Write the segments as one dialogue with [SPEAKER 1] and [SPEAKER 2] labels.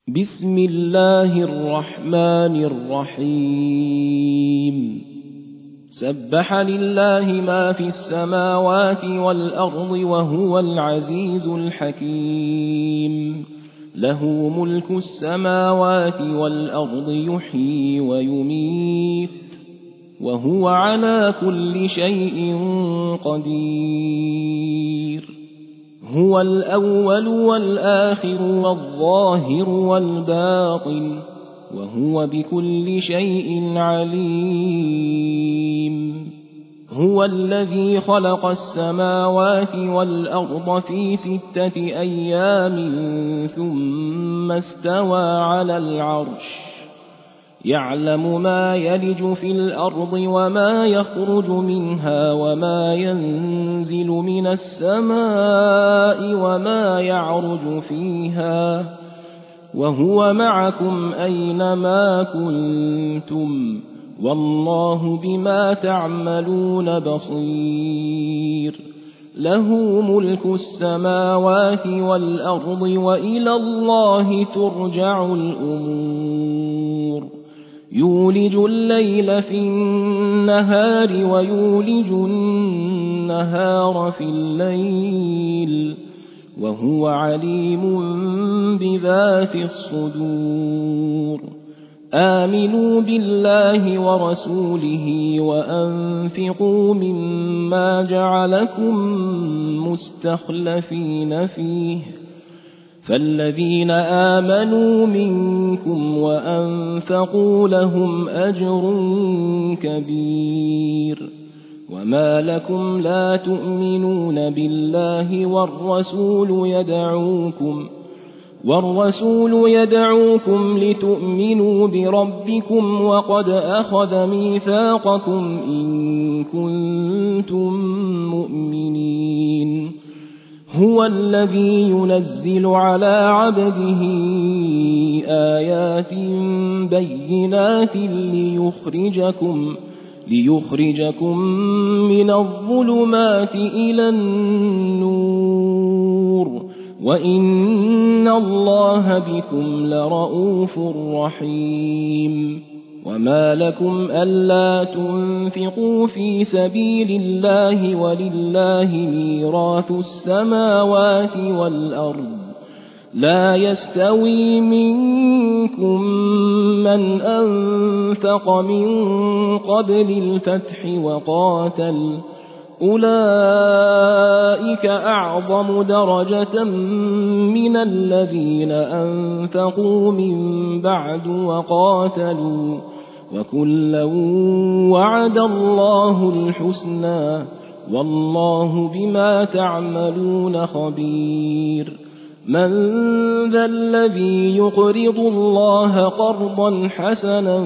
[SPEAKER 1] بسم الله الرحمن الرحيم سبح لله ما في السماوات والأرض وهو العزيز الحكيم له ملك السماوات والأرض يحيي ويميت وهو على كل شيء قدير هو الأول والآخر والظاهر والباطن وهو بكل شيء عليم هو الذي خلق السماوات والأرض في 6 أيام ثم استوى على العرش يعلم ما يلج في الأرض وما يخرج منها وما ينزل من السماء وما يعرج فيها وهو معكم أينما كنتم والله بما تعملون بصير له ملك السماوات والأرض وإلى الله ترجع الأمور يولج الليل في النهار ويولج النهار في الليل وهو عليم بذات الصدور آمنوا بالله ورسوله وأنفقوا مما جعلكم مستخلفين فيه فالذين آمنوا منكم وأنفقوا لهم أجر كبير وما لكم لا تؤمنون بالله والرسول يدعوكم لتؤمنوا بربكم وقد أخذ ميثاقكم إن كنتم مؤمنين هو الذي ينزل على عبده آيات بينات ليخرجكم من الظلمات إلى النور وإن الله بكم لرءوف رحيم وما لكم ألا تنفقوا في سبيل الله ولله ميراث السماوات والأرض لا يستوي منكم من أنفق من قبل الفتح وقاتل أولئك أعظم درجة من الذين أنفقوا من بعد وقاتلوا وكلا وعد الله الحسنى والله بما تعملون خبير من ذا الذي يقرض الله قرضا حسنا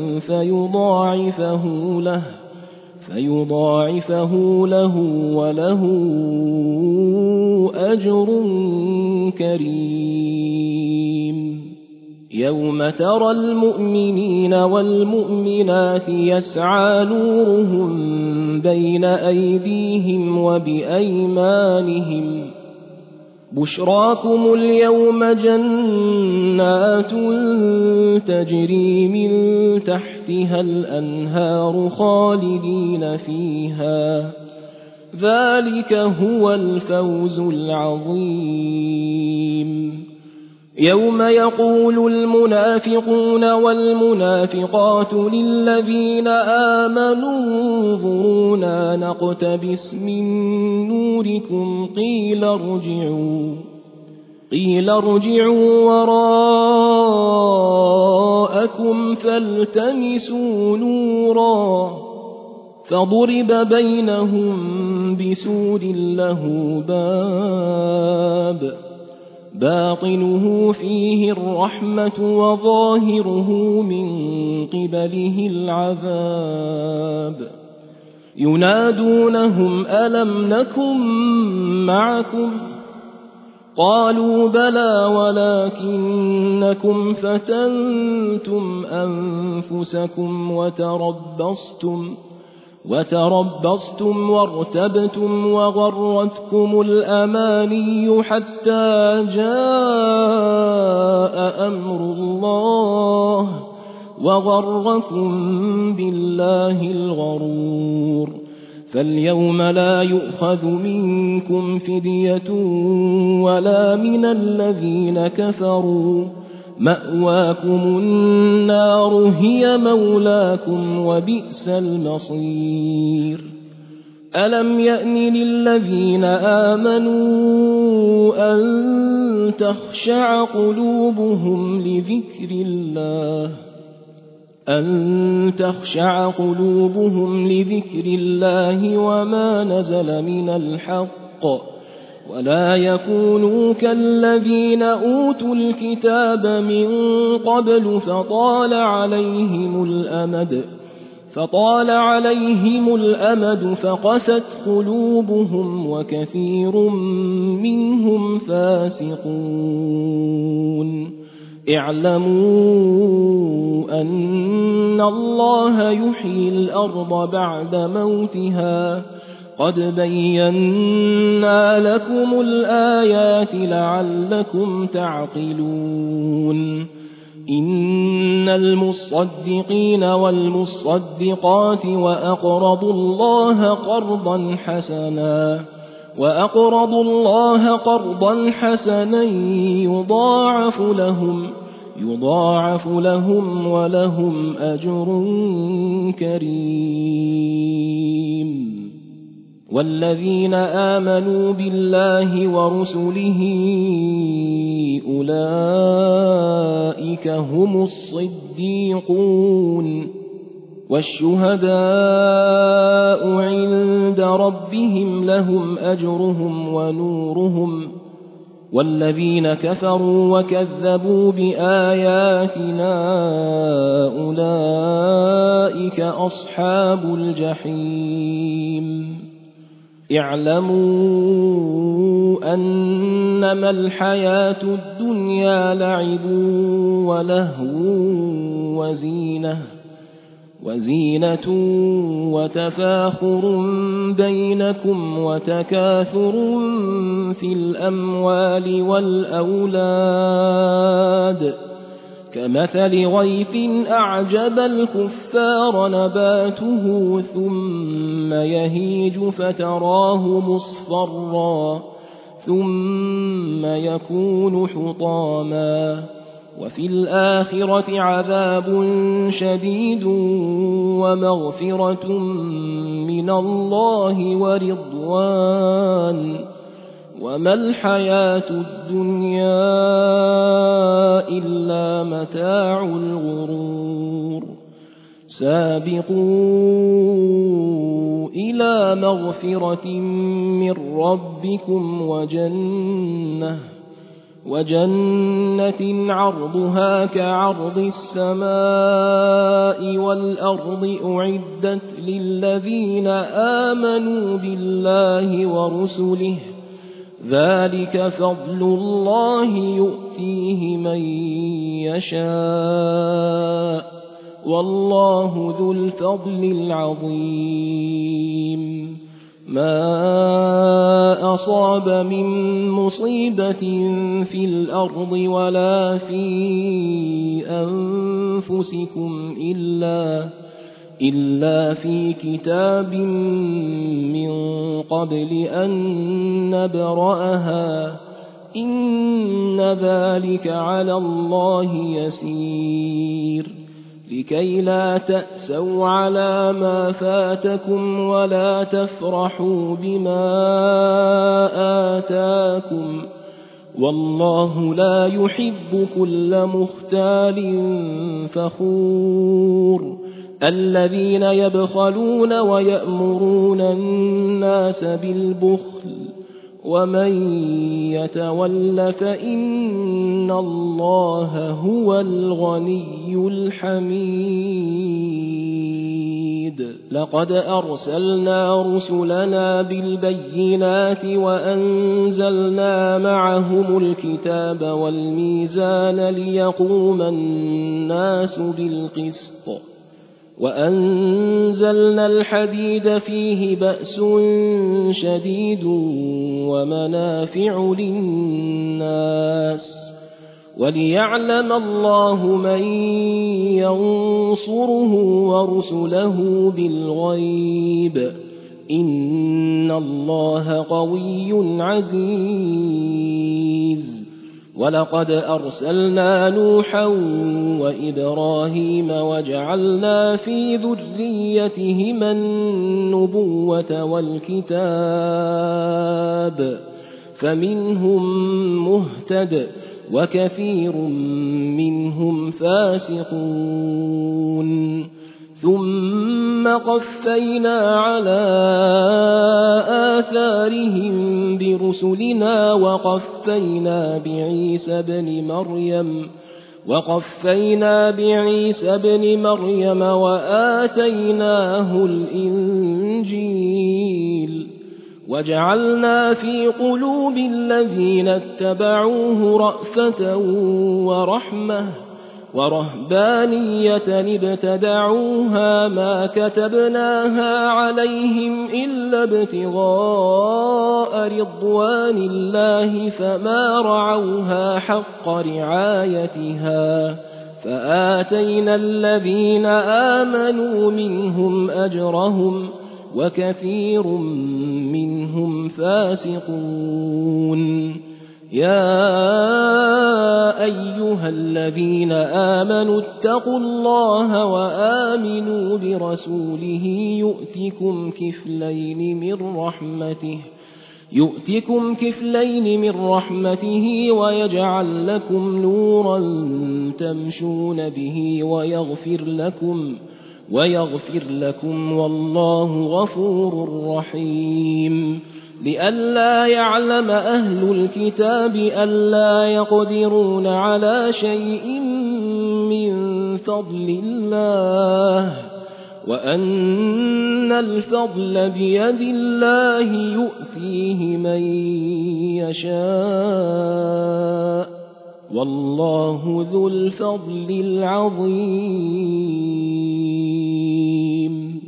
[SPEAKER 1] فيضاعفه له وله أجر كريم يوم ترى المؤمنين والمؤمنات يسعى نورهم بين أيديهم وبأيمانهم بشراكم اليوم جنات تجري من تحتها الأنهار خالدين فيها ذلك هو الفوز العظيم يوم يقول المنافقون والمنافقات للذين آمنوا انظرونا نقتبس من نوركم قيل ارجعوا وراءكم فالتمسوا نورا فضرب بينهم بسور له باب باطنه فيه الرحمة وظاهره من قبله العذاب ينادونهم ألم نكن معكم قالوا بلى ولكنكم فتنتم أنفسكم وتربصتم وارتبتم وغرتكم الأماني حتى جاء أمر الله وغركم بالله الغرور فاليوم لا يؤخذ منكم فدية ولا من الذين كفروا مأواكم النار هي مولاكم وبئس المصير ألم يأن للذين آمنوا أن تخشع قلوبهم لذكر الله وما نزل من الحق ولا يكونوا كالذين أوتوا الكتاب من قبل فطال عليهم الأمد فقست قلوبهم وكثير منهم فاسقون اعلموا أن الله يحيي الأرض بعد موتها قد بينا لكم الآيات لعلكم تعقلون إن المصدقين والمصدقات وأقرضوا الله قرضا حسنا يضاعف لهم ولهم أجر كريم والذين آمنوا بالله ورسله أولئك هم الصديقون والشهداء عند ربهم لهم أجرهم ونورهم والذين كفروا وكذبوا بآياتنا أولئك أصحاب الجحيم اعلموا أنما الحياة الدنيا لعب ولهو وزينة وتفاخر بينكم وتكاثر في الأموال والأولاد كمثل غيث أعجب الكفار نباته ثم يهيج فتراه مصفرا ثم يكون حطاما وفي الآخرة عذاب شديد ومغفرة من الله ورضوان وما الحياة الدنيا إلا متاع الغرور سابقوا إلى مغفرة من ربكم وجنة عرضها كعرض السماء والأرض أعدت للذين آمنوا بالله ورسله ذلك فضل الله يؤتيه من يشاء والله ذو الفضل العظيم ما أصاب من مصيبة في الأرض ولا في أنفسكم إلا في كتاب من قبل أن نبرأها إن ذلك على الله يسير لكي لا تأسوا على ما فاتكم ولا تفرحوا بما آتاكم والله لا يحب كل مختال فخور الذين يبخلون ويأمرون الناس بالبخل ومن يتول فإن الله هو الغني الحميد لقد أرسلنا رسلنا بالبينات وأنزلنا معهم الكتاب والميزان ليقوم الناس بالقسط وأنزلنا الحديد فيه بأس شديد ومنافع للناس وليعلم الله من ينصره ورسله بالغيب إن الله قوي عزيز ولقد أرسلنا نوحا وإبراهيم وجعلنا في ذريتهما النبوة والكتاب فمنهم مهتد وكثير منهم فاسقون ثم قفينا على آثارهم برسلنا وقفينا بعيسى بن مريم وآتيناه الإنجيل وجعلنا في قلوب الذين اتبعوه رأفة ورحمة ورهبانية ابتدعوها ما كتبناها عليهم إلا ابتغاء رضوان الله فما رعوها حق رعايتها فآتينا الذين آمنوا منهم أجرهم وكثير منهم فاسقون يا أيها الذين آمنوا اتقوا الله وآمنوا برسوله يؤتكم كفلين من رحمته ويجعل لكم نورا تمشون به ويغفر لكم والله غفور رحيم لئلا يعلم أهل الكتاب ألا يقدرون على شيء من فضل الله وأن الفضل بيد الله يؤتيه من يشاء والله ذو الفضل العظيم